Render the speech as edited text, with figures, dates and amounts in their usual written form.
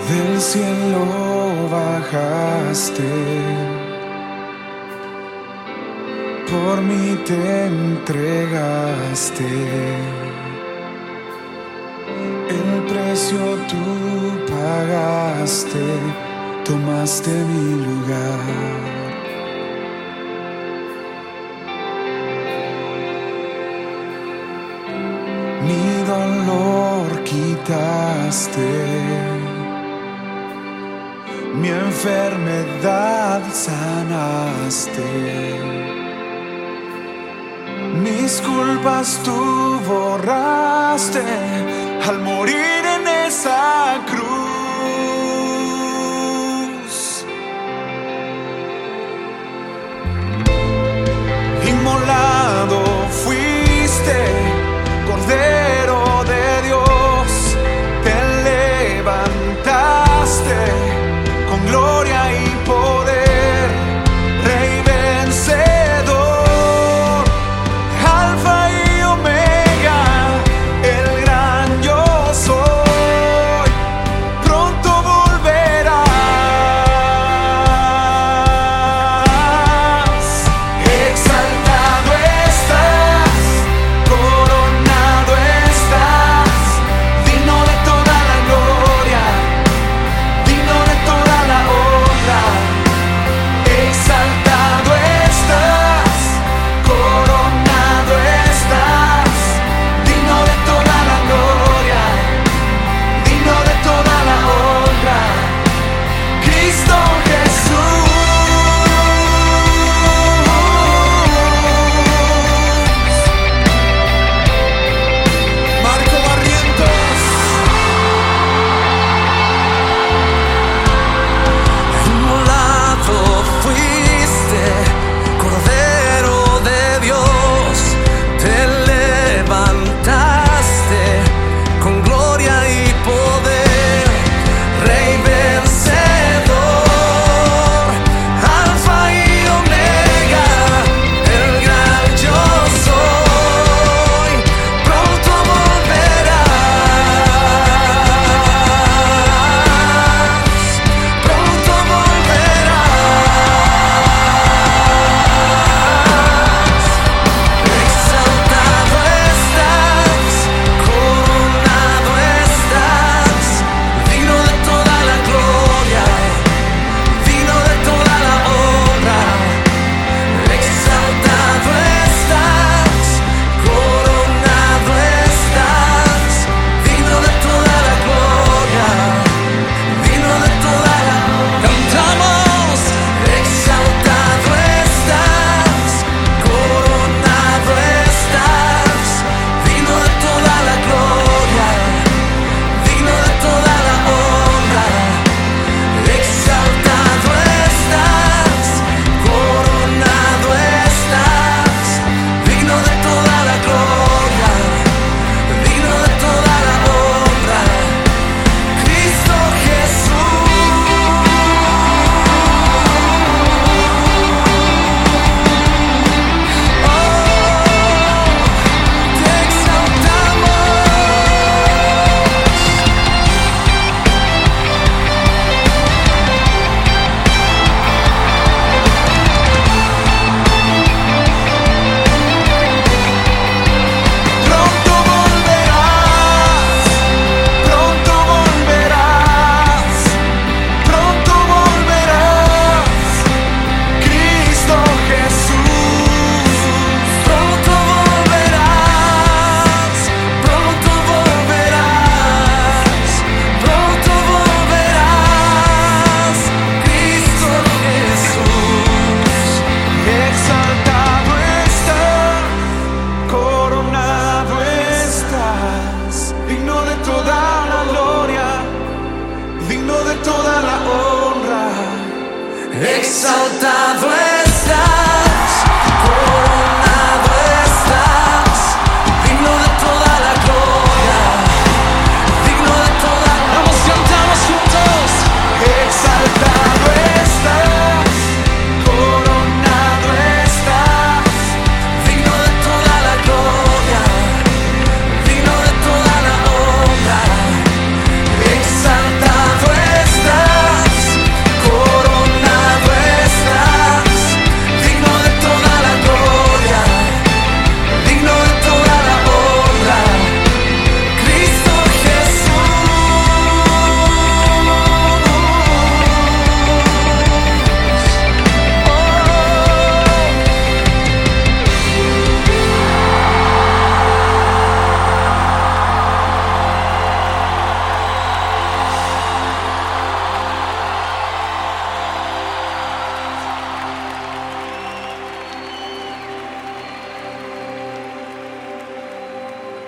Del cielo bajaste, por mí te entregaste. El precio tú pagaste, tomaste mi lugar. Mi dolor quitaste, mi enfermedad sanaste. Mis culpas tú borraste al morir en esa cruz. Inmolado fuiste, Cordero de Dios, te levantaste con gloria y poder, Rey vencedor, Alfa y Omega, el gran yo soy, pronto volverás. Exaltado estás, coronado estás, digno de toda la gloria, digno de toda la honra. Exaltado estás, coronado estás, digno de toda la gloria, digno de toda la honra. Cristo Jesús. Marco Barrientos. Inmolado fuiste, Cordero de Dios, te levantaste con gloria y poder, Rey vencedor, Alfa y Omega, el gran yo soy, pronto volverás, pronto volverás. Exaltado estás, coronado estás, digno de toda la gloria, digno de toda la honra. Exaltado estás, coronado estás, digno de toda la gloria, digno de toda la honra. Cantamos. Exaltado estás, coronado estás, digno de toda la gloria, digno de toda la honra. Exaltado estás, coronado estás, digno de toda la gloria, digno de toda la honra. Cristo Jesús. Oh, te exaltamos. Pronto volverás, pronto volverás, pronto volverás, Cristo Jesús. Pronto volverás, pronto volverás, pronto volverás, Cristo Jesús. Exaltado estás, coronado estás, digno de toda la gloria, digno de toda la honra. Exaltado